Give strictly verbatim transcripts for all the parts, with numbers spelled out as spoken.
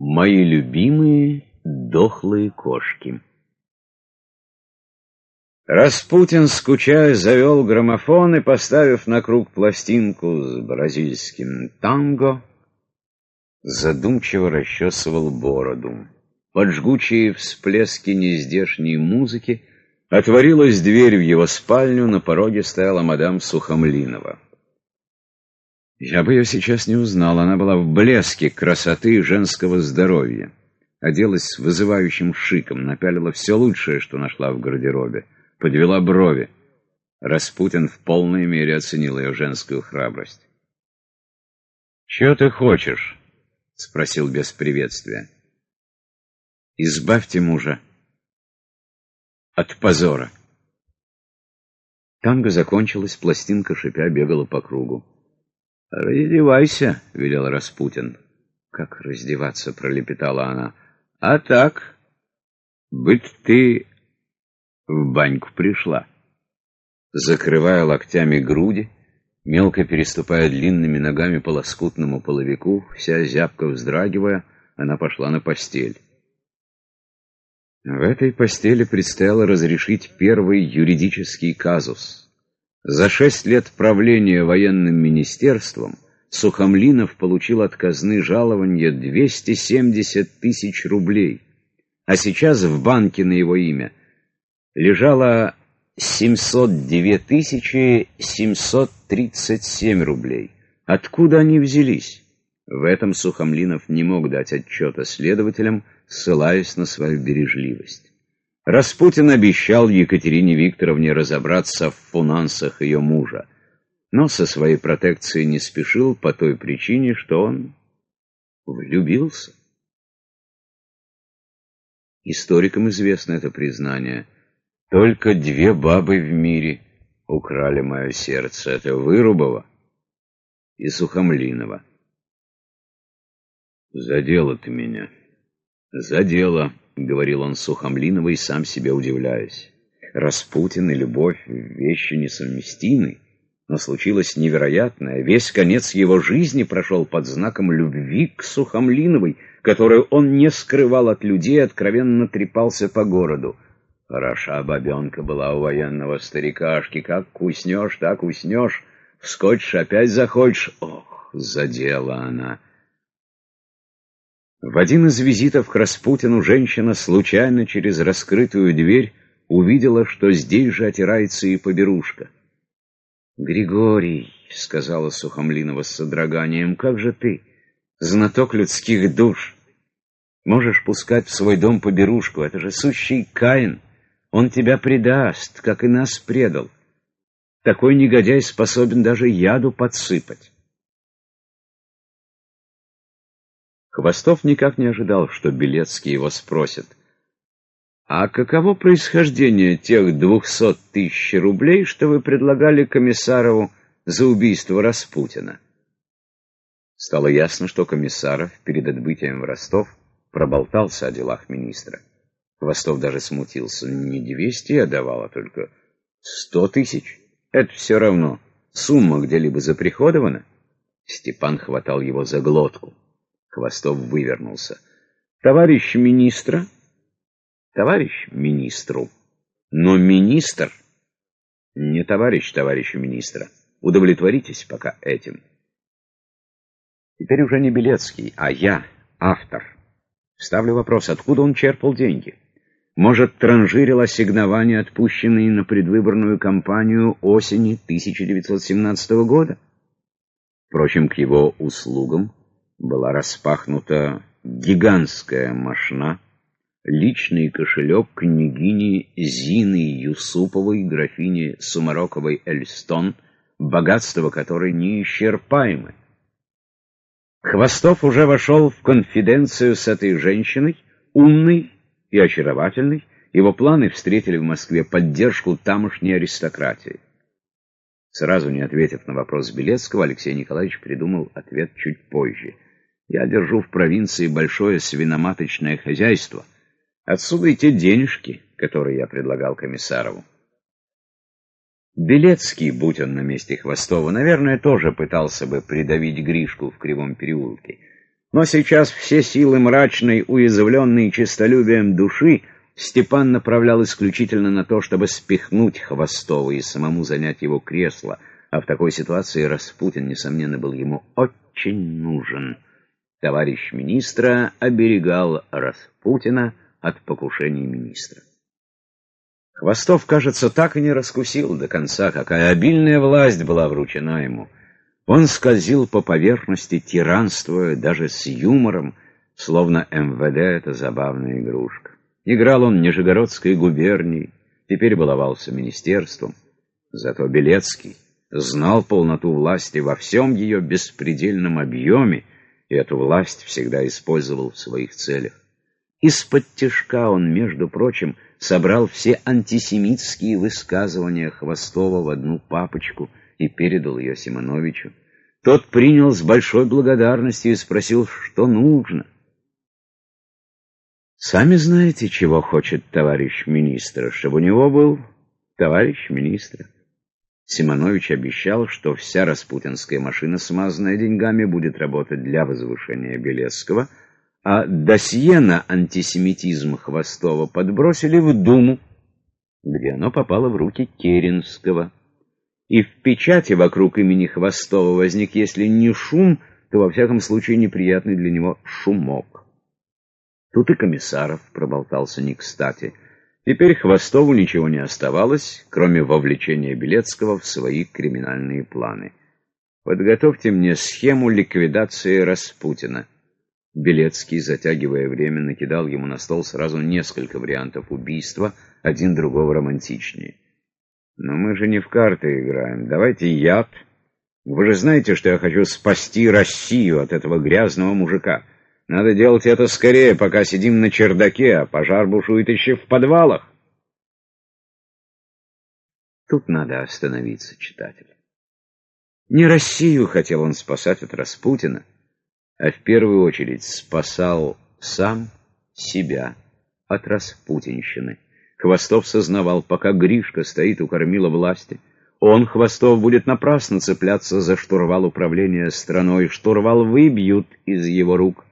Мои любимые дохлые кошки. Распутин, скучая, завел граммофон и, поставив на круг пластинку с бразильским танго, задумчиво расчесывал бороду. Под жгучие всплески нездешней музыки отворилась дверь в его спальню, на пороге стояла мадам Сухомлинова. Я бы ее сейчас не узнал, она была в блеске красоты и женского здоровья. Оделась с вызывающим шиком, напялила все лучшее, что нашла в гардеробе, подвела брови. Распутин в полной мере оценил ее женскую храбрость. «Чего ты хочешь?» — спросил без приветствия. «Избавьте мужа от позора». Танго закончилось, пластинка шипя бегала по кругу. «Раздевайся», — велел Распутин. «Как раздеваться?» — пролепетала она. «А так, быть ты в баньку пришла». Закрывая локтями груди, мелко переступая длинными ногами по лоскутному половику, вся зябко вздрагивая, она пошла на постель. В этой постели предстояло разрешить первый юридический казус. За шесть лет правления военным министерством Сухомлинов получил от казны жалование двести семьдесят тысяч рублей, а сейчас в банке на его имя лежало семьсот две тысячи семьсот тридцать семь рублей. Откуда они взялись? В этом Сухомлинов не мог дать отчета следователям, ссылаясь на свою бережливость. Распутин обещал Екатерине Викторовне разобраться в финансах ее мужа, но со своей протекцией не спешил по той причине, что он влюбился. Историкам известно это признание. Только две бабы в мире украли мое сердце. Это Вырубова и Сухомлинова. «Задела ты меня, задела», — говорил он Сухомлиновой, сам себе удивляясь. Распутин и любовь — вещи несовместимы, но случилось невероятное. Весь конец его жизни прошел под знаком любви к Сухомлиновой, которую он не скрывал от людей, откровенно трепался по городу. Хороша бабенка была у военного старикашки. Как куснешь, так уснешь. Вскочишь, опять захочешь. Ох, задела она. В один из визитов к Распутину женщина случайно через раскрытую дверь увидела, что здесь же отирается и поберушка. «Григорий», — сказала Сухомлинова с содроганием, — «как же ты, знаток людских душ, можешь пускать в свой дом поберушку? Это же сущий Каин. Он тебя предаст, как и нас предал. Такой негодяй способен даже яду подсыпать». Хвостов никак не ожидал, что Белецкий его спросит: «А каково происхождение тех двухсот тысяч рублей, что вы предлагали Комиссарову за убийство Распутина?» Стало ясно, что Комиссаров перед отбытием в Ростов проболтался о делах министра. Хвостов даже смутился. Не двести я давал, а только сто тысяч. Это все равно. Сумма где-либо заприходована? Степан хватал его за глотку. Хвостов вывернулся. «Товарищ министра?» «Товарищ министру. Но министр не товарищ товарищу министра. Удовлетворитесь пока этим». Теперь уже не Белецкий, а я, автор. Ставлю вопрос, откуда он черпал деньги? Может, транжирил ассигнования, отпущенные на предвыборную кампанию осени тысяча девятьсот семнадцатого года? Впрочем, к его услугам была распахнута гигантская мошна, личный кошелек княгини Зины Юсуповой, графини Сумароковой-Эльстон, богатство которой неисчерпаемы. Хвостов уже вошел в конфиденцию с этой женщиной, умной и очаровательной. Его планы встретили в Москве поддержку тамошней аристократии. Сразу не ответив на вопрос Белецкого, Алексей Николаевич придумал ответ чуть позже. «Я держу в провинции большое свиноматочное хозяйство. Отсюда и те денежки, которые я предлагал Комиссарову». Белецкий, будь он на месте Хвостова, наверное, тоже пытался бы придавить Гришку в Кривом переулке. Но сейчас все силы мрачной, уязвленной честолюбием души, Степан направлял исключительно на то, чтобы спихнуть Хвостова и самому занять его кресло, а в такой ситуации Распутин, несомненно, был ему очень нужен. Товарищ министра оберегал Распутина от покушений министра. Хвостов, кажется, так и не раскусил до конца, какая обильная власть была вручена ему. Он скользил по поверхности, тиранствуя даже с юмором, словно эм вэ дэ — это забавная игрушка. Играл он Нижегородской губернией, теперь баловался министерством. Зато Белецкий знал полноту власти во всем ее беспредельном объеме, и эту власть всегда использовал в своих целях. Из-под тишка он, между прочим, собрал все антисемитские высказывания Хвостова в одну папочку и передал ее Симоновичу. Тот принял с большой благодарностью и спросил, что нужно. «Сами знаете, чего хочет товарищ министр, чтобы у него был товарищ министр». Симонович обещал, что вся распутинская машина, смазанная деньгами, будет работать для возвышения Белецкого, а досье на антисемитизм Хвостова подбросили в Думу, где оно попало в руки Керенского. И в печати вокруг имени Хвостова возник, если не шум, то во всяком случае неприятный для него шумок. Тут и Комиссаров проболтался не кстати. Теперь Хвостову ничего не оставалось, кроме вовлечения Белецкого в свои криминальные планы. «Подготовьте мне схему ликвидации Распутина». Белецкий, затягивая время, накидал ему на стол сразу несколько вариантов убийства, один другого романтичнее. «Но мы же не в карты играем. Давайте яд. Вы же знаете, что я хочу спасти Россию от этого грязного мужика. Надо делать это скорее, пока сидим на чердаке, а пожар бушует еще в подвалах». Тут надо остановиться, читатель. Не Россию хотел он спасать от Распутина, а в первую очередь спасал сам себя от распутинщины. Хвостов сознавал, пока Гришка стоит у кормила власти, он, Хвостов, будет напрасно цепляться за штурвал управления страной, штурвал выбьют из его рук.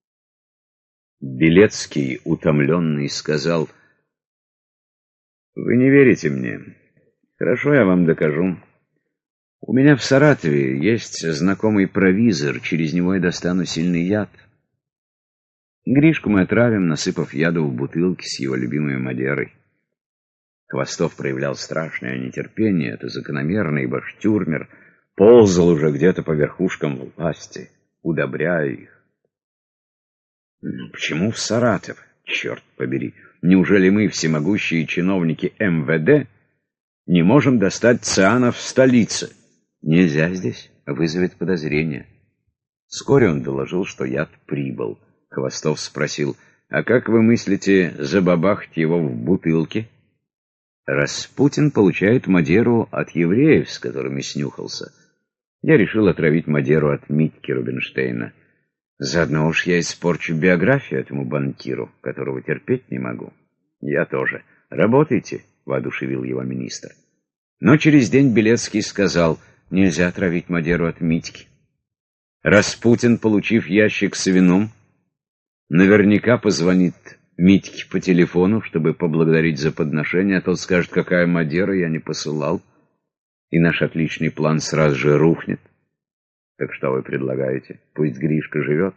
Белецкий, утомленный, сказал: «Вы не верите мне. Хорошо, я вам докажу. У меня в Саратове есть знакомый провизор, через него я достану сильный яд. Гришку мы отравим, насыпав яду в бутылки с его любимой Мадерой». Хвостов проявлял страшное нетерпение, это закономерно, ибо Штюрмер ползал уже где-то по верхушкам власти, удобряя их. Ну, почему в Саратов, черт побери? Неужели мы, всемогущие чиновники эм вэ дэ, не можем достать цианов в столице? Нельзя здесь, вызовет подозрение. Вскоре он доложил, что яд прибыл. Хвостов спросил: «А как вы мыслите забабахать его в бутылке?» «Распутин получает Мадеру от евреев, с которыми снюхался. Я решил отравить Мадеру от Митьки Рубинштейна. Заодно уж я испорчу биографию этому банкиру, которого терпеть не могу». «Я тоже. Работайте», — воодушевил его министр. Но через день Белецкий сказал: «Нельзя отравить Мадеру от Митьки. Распутин, получив ящик с вином, наверняка позвонит Митьке по телефону, чтобы поблагодарить за подношение, а тот скажет: какая Мадера, я не посылал, и наш отличный план сразу же рухнет. Так что вы предлагаете? Пусть Гришка живет?»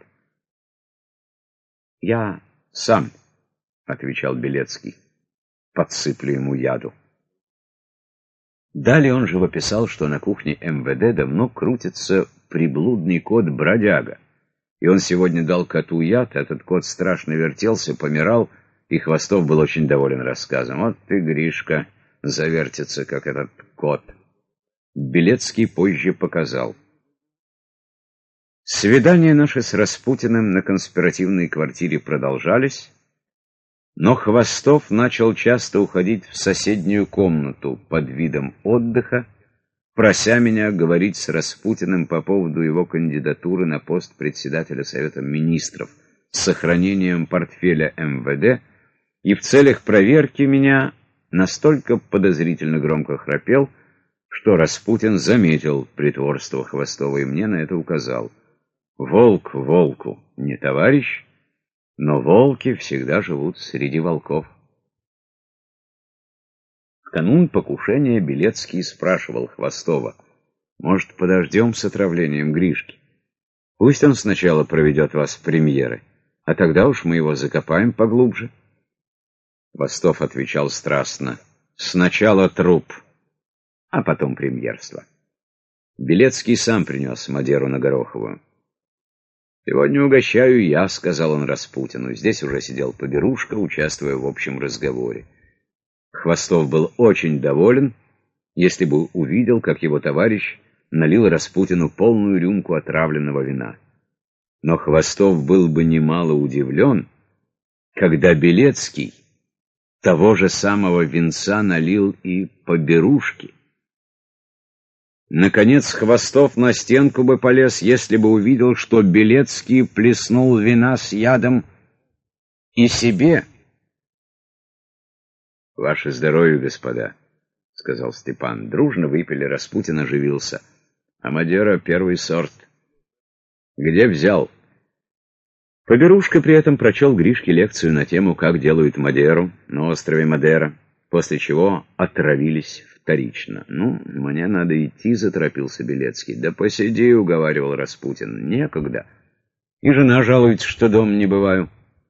«Я сам», — отвечал Белецкий, — «подсыплю ему яду». Далее он живописал, что на кухне эм вэ дэ давно крутится приблудный кот-бродяга, и он сегодня дал коту яд, этот кот страшно вертелся, помирал, и Хвостов был очень доволен рассказом. «Вот ты, Гришка, завертится, как этот кот». Белецкий позже показал. Свидания наши с Распутиным на конспиративной квартире продолжались, но Хвостов начал часто уходить в соседнюю комнату под видом отдыха, прося меня говорить с Распутиным по поводу его кандидатуры на пост председателя Совета Министров с сохранением портфеля эм вэ дэ, и в целях проверки меня настолько подозрительно громко храпел, что Распутин заметил притворство Хвостова и мне на это указал. Волк волку не товарищ, но волки всегда живут среди волков. В канун покушения Белецкий спрашивал Хвостова: «Может, подождем с отравлением Гришки? Пусть он сначала проведет вас в премьеры, а тогда уж мы его закопаем поглубже». Хвостов отвечал страстно: «Сначала труп, а потом премьерство». Белецкий сам принес Мадеру на Гороховую. «Сегодня угощаю я», — сказал он Распутину. Здесь уже сидел Поберушка, участвуя в общем разговоре. Хвостов был очень доволен, если бы увидел, как его товарищ налил Распутину полную рюмку отравленного вина. Но Хвостов был бы немало удивлен, когда Белецкий того же самого винца налил и Поберушке. Наконец, Хвостов на стенку бы полез, если бы увидел, что Белецкий плеснул вина с ядом и себе. «Ваше здоровье, господа», — сказал Степан. Дружно выпили, Распутин оживился. «А Мадера первый сорт. Где взял?» Поберушка при этом прочел Гришке лекцию на тему, как делают Мадеру на острове Мадера, после чего отравились вторично. «Ну, мне надо идти», — заторопился Белецкий. «Да посиди», — уговаривал Распутин. «Некогда. И жена жалуется, что дома не бываю».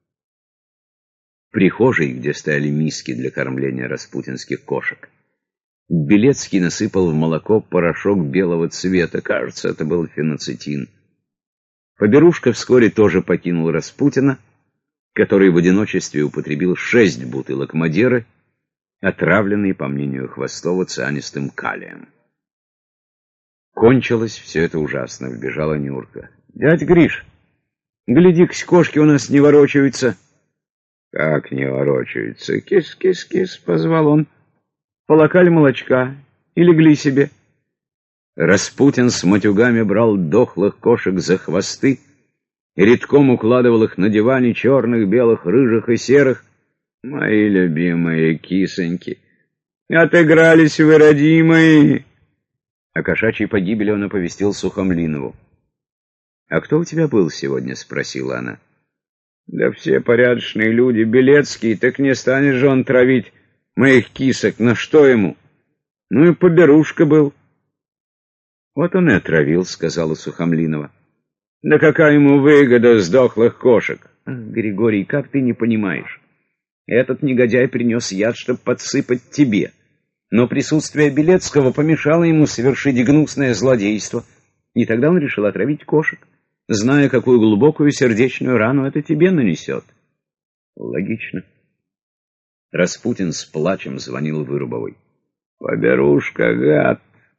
В прихожей, где стояли миски для кормления распутинских кошек, Белецкий насыпал в молоко порошок белого цвета. Кажется, это был феноцетин. Поберушка вскоре тоже покинул Распутина, который в одиночестве употребил шесть бутылок Мадеры, отравленной, по мнению Хвостова, цианистым калием. Кончилось все это ужасно. Вбежала Нюрка. «Дядь Гриш, гляди-ка, кошки у нас не ворочаются». «Как не ворочаются? Кис-кис-кис», — позвал он. «Полокали молочка и легли себе». Распутин с матюгами брал дохлых кошек за хвосты и редком укладывал их на диване, черных, белых, рыжих и серых. «Мои любимые кисоньки! Отыгрались вы, родимые!» О кошачьей погибели он оповестил Сухомлинову. «А кто у тебя был сегодня?» — спросила она. «Да все порядочные люди. Белецкий, так не станет же он травить моих кисок. На что ему? Ну и Поберушка был». «Вот он и отравил», — сказала Сухомлинова. «Да какая ему выгода с дохлых кошек?» «Ах, Григорий, как ты не понимаешь? Этот негодяй принес яд, чтобы подсыпать тебе. Но присутствие Белецкого помешало ему совершить гнусное злодейство, и тогда он решил отравить кошек, зная, какую глубокую сердечную рану это тебе нанесет». «Логично». Распутин с плачем звонил Вырубовой. «Поберушка, гад!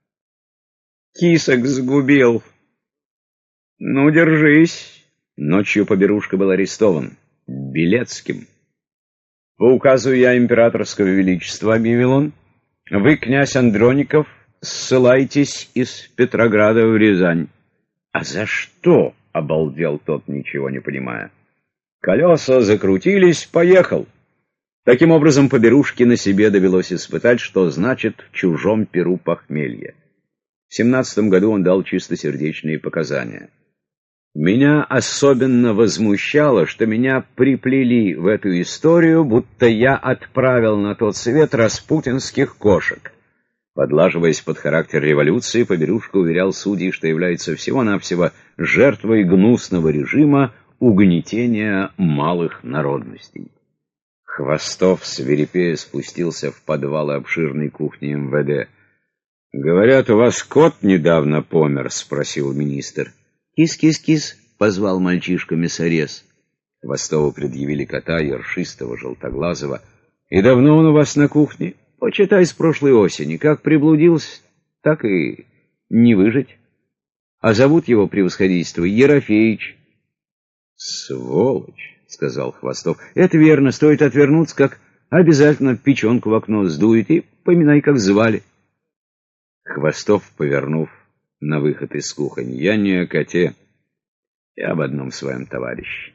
Кисок сгубил. Ну, держись». Ночью Поберушка был арестован Белецким. «По указу я императорского величества», — объявил он, — «вы, князь Андроников, ссылайтесь из Петрограда в Рязань». «А за что?» — обалдел тот, ничего не понимая. «Колеса закрутились, поехал». Таким образом, Поберушке на себе довелось испытать, что значит в чужом перу похмелье. В семнадцатом году он дал чистосердечные показания. Меня особенно возмущало, что меня приплели в эту историю, будто я отправил на тот свет распутинских кошек. Подлаживаясь под характер революции, Поберушка уверял судей, что является всего-навсего жертвой гнусного режима угнетения малых народностей. Хвостов свирепея спустился в подвал обширной кухни эм вэ дэ. «Говорят, у вас кот недавно помер?» — спросил министр. «Кис-кис-кис», — позвал мальчишка-мясорез. Хвостову предъявили кота, ершистого, желтоглазого. «И давно он у вас на кухне?» «Почитай, с прошлой осени. Как приблудился, так и не выжить. А зовут его превосходительство Ерофеич». «Сволочь», — сказал Хвостов. «Это верно. Стоит отвернуться, как обязательно печенку в окно сдует, и поминай, как звали». Хвостов, повернув на выход из кухни: «Я не о коте, я об одном своем товарище.